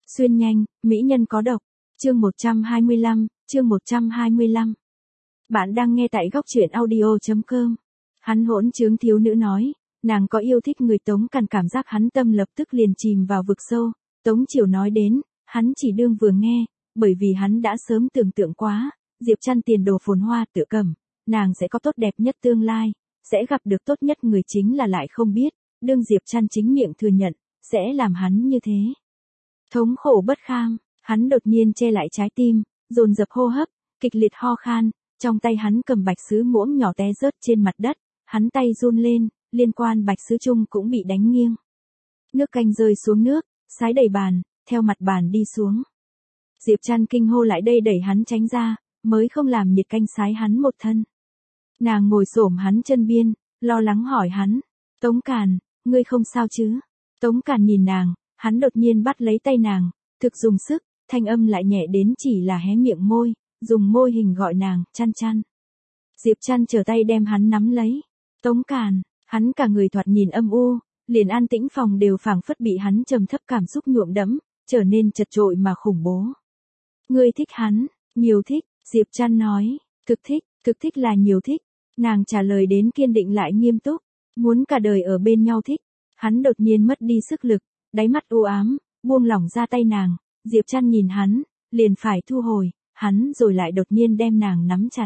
Xuyên nhanh, mỹ nhân có độc. Chương 125, chương 125. Bạn đang nghe tại góc truyện audio.com. Hắn hỗn trướng thiếu nữ nói, nàng có yêu thích người Tống Càn, cảm giác hắn tâm lập tức liền chìm vào vực sâu. Tống Chiểu nói đến, hắn chỉ đương vừa nghe, bởi vì hắn đã sớm tưởng tượng quá, Diệp Trăn tiền đồ phồn hoa tựa cẩm, nàng sẽ có tốt đẹp nhất tương lai, sẽ gặp được tốt nhất người, chính là lại không biết, đương Diệp Trăn chính miệng thừa nhận, sẽ làm hắn như thế. Thống khổ bất kham, hắn đột nhiên che lại trái tim, dồn dập hô hấp, kịch liệt ho khan, trong tay hắn cầm bạch sứ muỗng nhỏ té rớt trên mặt đất, hắn tay run lên, liên quan bạch sứ chung cũng bị đánh nghiêng. Nước canh rơi xuống nước, sái đầy bàn, theo mặt bàn đi xuống. Diệp Trăn kinh hô lại đây đẩy hắn tránh ra, mới không làm nhiệt canh sái hắn một thân. Nàng ngồi xổm hắn chân biên, lo lắng hỏi hắn, Tống Càn, ngươi không sao chứ? Tống Càn nhìn nàng, hắn đột nhiên bắt lấy tay nàng, thực dùng sức, thanh âm lại nhẹ đến chỉ là hé miệng môi, dùng môi hình gọi nàng, Trăn Trăn. Diệp Trăn trở tay đem hắn nắm lấy. Tống Càn, hắn cả người thoạt nhìn âm u, liền an tĩnh phòng đều phảng phất bị hắn trầm thấp cảm xúc nhuộm đẫm, trở nên chật chội mà khủng bố. Ngươi thích hắn, nhiều thích, Diệp Trăn nói, thực thích là nhiều thích. Nàng trả lời đến kiên định lại nghiêm túc, muốn cả đời ở bên nhau thích. Hắn đột nhiên mất đi sức lực, đáy mắt u ám, buông lỏng ra tay nàng, Diệp Trăn nhìn hắn, liền phải thu hồi, hắn rồi lại đột nhiên đem nàng nắm chặt.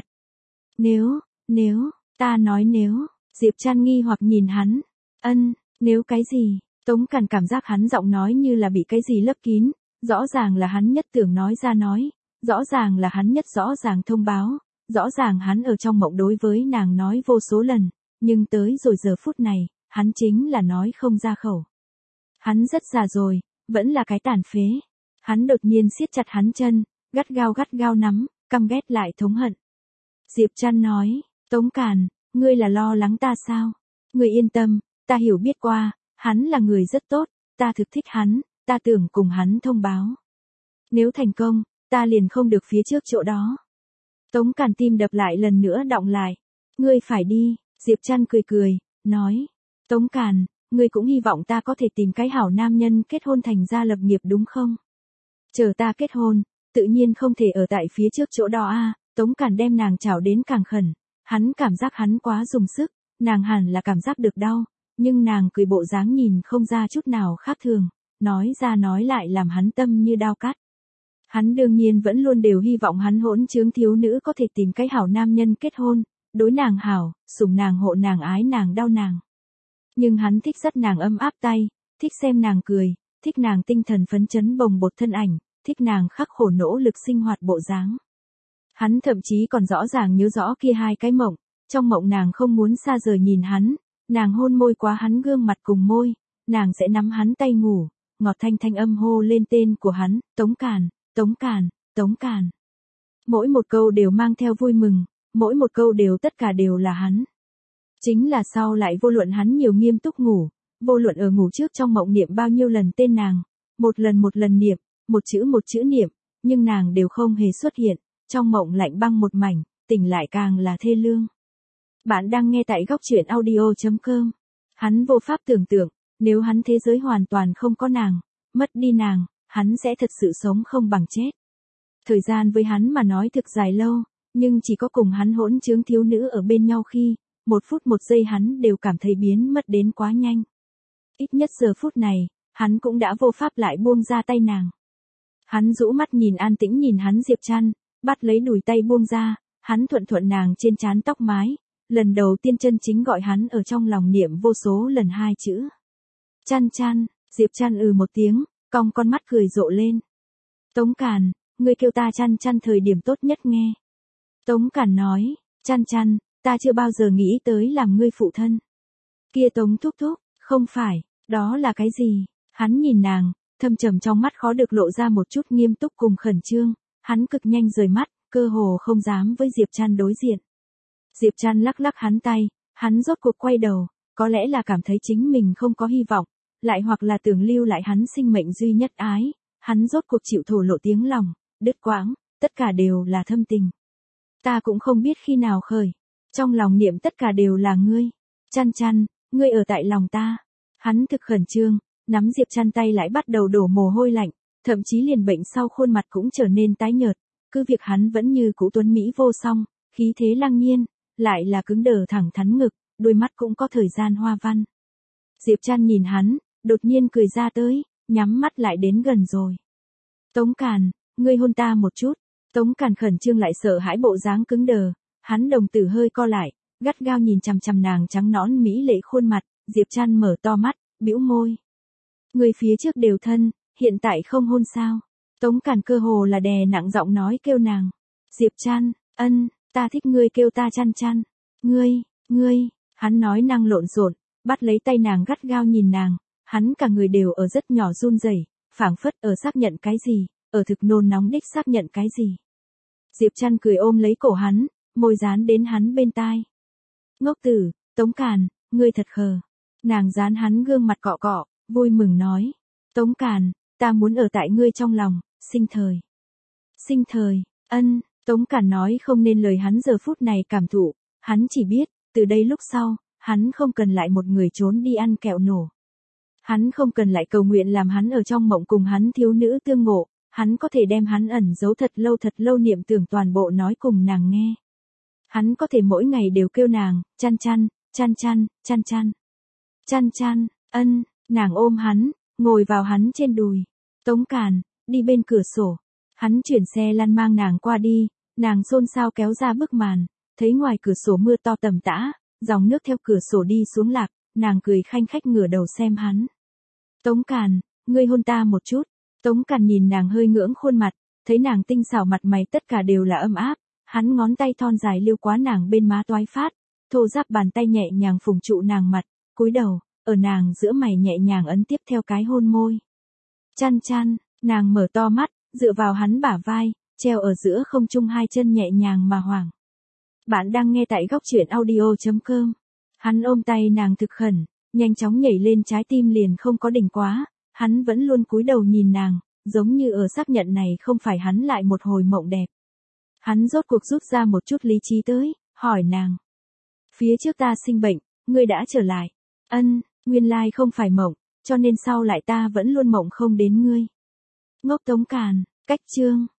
Nếu, ta nói nếu, Diệp Trăn nghi hoặc nhìn hắn, nếu cái gì, Tống Càn cảm giác hắn giọng nói như là bị cái gì lấp kín, rõ ràng là hắn nhất tưởng nói ra nói, rõ ràng là hắn nhất rõ ràng thông báo, rõ ràng hắn ở trong mộng đối với nàng nói vô số lần, nhưng tới rồi giờ phút này, hắn chính là nói không ra khẩu. Hắn rất già rồi, vẫn là cái tàn phế. Hắn đột nhiên siết chặt hắn chân, gắt gao nắm, căm ghét lại thống hận. Diệp Trăn nói, Tống Càn, ngươi là lo lắng ta sao? Ngươi yên tâm, ta hiểu biết qua, hắn là người rất tốt, ta thực thích hắn, ta tưởng cùng hắn thông báo. Nếu thành công, ta liền không được phía trước chỗ đó. Tống Càn tim đập lại lần nữa đọng lại. Ngươi phải đi, Diệp Trăn cười, nói. Tống Càn, ngươi cũng hy vọng ta có thể tìm cái hảo nam nhân kết hôn thành gia lập nghiệp đúng không? Chờ ta kết hôn, tự nhiên không thể ở tại phía trước chỗ đó a. Tống Càn đem nàng chảo đến càng khẩn, hắn cảm giác hắn quá dùng sức, nàng hẳn là cảm giác được đau, nhưng nàng cười bộ dáng nhìn không ra chút nào khác thường, nói ra nói lại làm hắn tâm như đao cắt. Hắn đương nhiên vẫn luôn đều hy vọng hắn hỗn trướng thiếu nữ có thể tìm cái hảo nam nhân kết hôn, đối nàng hảo, sủng nàng hộ nàng ái nàng đau nàng. Nhưng hắn thích dắt nàng ấm áp tay, thích xem nàng cười, thích nàng tinh thần phấn chấn bồng bột thân ảnh, thích nàng khắc khổ nỗ lực sinh hoạt bộ dáng. Hắn thậm chí còn rõ ràng nhớ rõ kia hai cái mộng, trong mộng nàng không muốn xa rời nhìn hắn, nàng hôn môi quá hắn gương mặt cùng môi, nàng sẽ nắm hắn tay ngủ, ngọt thanh âm hô lên tên của hắn, Tống Càn, Tống Càn, Tống Càn. Mỗi một câu đều mang theo vui mừng, mỗi một câu đều tất cả đều là hắn. Chính là sau lại vô luận hắn nhiều nghiêm túc ngủ, vô luận ở ngủ trước trong mộng niệm bao nhiêu lần tên nàng, một lần niệm, một chữ niệm, nhưng nàng đều không hề xuất hiện, trong mộng lạnh băng một mảnh, tỉnh lại càng là thê lương. Bạn đang nghe tại góc truyện audio.com. Hắn vô pháp tưởng tượng, nếu hắn thế giới hoàn toàn không có nàng, mất đi nàng, hắn sẽ thật sự sống không bằng chết. Thời gian với hắn mà nói thực dài lâu, nhưng chỉ có cùng hắn hỗn trướng thiếu nữ ở bên nhau khi, một phút một giây hắn đều cảm thấy biến mất đến quá nhanh. Ít nhất giờ phút này, hắn cũng đã vô pháp lại buông ra tay nàng. Hắn rũ mắt nhìn an tĩnh nhìn hắn Diệp Trăn, bắt lấy đùi tay buông ra, hắn thuận nàng trên trán tóc mái, lần đầu tiên chân chính gọi hắn ở trong lòng niệm vô số lần hai chữ. Trăn Trăn, Diệp Trăn một tiếng, cong con mắt cười rộ lên. Tống Càn, ngươi kêu ta Trăn Trăn thời điểm tốt nhất nghe. Tống Càn nói, Trăn Trăn, ta chưa bao giờ nghĩ tới làm ngươi phụ thân. Kia Tống thúc, không phải, đó là cái gì? Hắn nhìn nàng, thâm trầm trong mắt khó được lộ ra một chút nghiêm túc cùng khẩn trương, hắn cực nhanh rời mắt, cơ hồ không dám với Diệp Trăn đối diện. Diệp Trăn lắc hắn tay, hắn rốt cuộc quay đầu, có lẽ là cảm thấy chính mình không có hy vọng, lại hoặc là tưởng lưu lại hắn sinh mệnh duy nhất ái, hắn rốt cuộc chịu thổ lộ tiếng lòng, đứt quãng, tất cả đều là thâm tình. Ta cũng không biết khi nào khởi, trong lòng niệm tất cả đều là ngươi. Trăn Trăn, ngươi ở tại lòng ta. Hắn thực khẩn trương, nắm Diệp Trăn tay lại bắt đầu đổ mồ hôi lạnh, Thậm chí liền bệnh sau khuôn mặt cũng trở nên tái nhợt, cứ việc hắn vẫn như cũ tuấn mỹ vô song, khí thế lăng nhiên, lại là cứng đờ thẳng thắn ngực, đôi mắt cũng có thời gian hoa văn. Diệp Trăn nhìn hắn, đột nhiên cười ra tới, nhắm mắt lại đến gần rồi. Tống Càn, ngươi hôn ta một chút. Tống Càn khẩn trương lại sợ hãi bộ dáng cứng đờ, hắn đồng tử hơi co lại, gắt gao nhìn chằm chằm nàng trắng nõn mỹ lệ khuôn mặt, Diệp Trăn mở to mắt, bĩu môi. Người phía trước đều thân, hiện tại không hôn sao? Tống Càn cơ hồ là đè nặng giọng nói kêu nàng. Diệp Trăn, ta thích ngươi kêu ta Trăn Trăn. Ngươi, hắn nói năng lộn xộn, bắt lấy tay nàng gắt gao nhìn nàng, hắn cả người đều ở rất nhỏ run rẩy, phảng phất ở xác nhận cái gì, ở thực nôn nóng đích xác nhận cái gì. Diệp Trăn cười ôm lấy cổ hắn, môi dán đến hắn bên tai. Ngốc tử, Tống Càn, ngươi thật khờ. Nàng dán hắn gương mặt cọ cọ, vui mừng nói. Tống Càn, ta muốn ở tại ngươi trong lòng, sinh thời. Sinh thời, Tống Càn nói không nên lời hắn giờ phút này cảm thụ, hắn chỉ biết, từ đây lúc sau, hắn không cần lại một người trốn đi ăn kẹo nổ. Hắn không cần lại cầu nguyện làm hắn ở trong mộng cùng hắn thiếu nữ tương ngộ, hắn có thể đem hắn ẩn giấu thật lâu niệm tưởng toàn bộ nói cùng nàng nghe. Hắn có thể mỗi ngày đều kêu nàng, Trăn Trăn, Trăn Trăn, Trăn Trăn. Trăn Trăn, nàng ôm hắn, ngồi vào hắn trên đùi. Tống Càn, đi bên cửa sổ. Hắn chuyển xe lăn mang nàng qua đi, nàng xôn xao kéo ra bức màn, thấy ngoài cửa sổ mưa to tầm tã, dòng nước theo cửa sổ đi xuống lạc, nàng cười khanh khách ngửa đầu xem hắn. Tống Càn, ngươi hôn ta một chút. Tống Càn nhìn nàng hơi ngưỡng khuôn mặt, thấy nàng tinh xảo mặt mày tất cả đều là ấm áp, hắn ngón tay thon dài liêu quá nàng bên má toái phát, thô ráp bàn tay nhẹ nhàng phùng trụ nàng mặt, cúi đầu, ở nàng giữa mày nhẹ nhàng ấn tiếp theo cái hôn môi. Trăn Trăn, nàng mở to mắt, dựa vào hắn bả vai, treo ở giữa không trung hai chân nhẹ nhàng mà hoảng. Bạn đang nghe tại góc truyện audio.com. Hắn ôm tay nàng thực khẩn, nhanh chóng nhảy lên trái tim liền không có đỉnh quá, hắn vẫn luôn cúi đầu nhìn nàng, giống như ở xác nhận này không phải hắn lại một hồi mộng đẹp. Hắn rốt cuộc rút ra một chút lý trí tới, hỏi nàng. Phía trước ta sinh bệnh, ngươi đã trở lại. Nguyên lai không phải mộng, cho nên sau lại ta vẫn luôn mộng không đến ngươi. Ngốc Tống Càn, cách chương.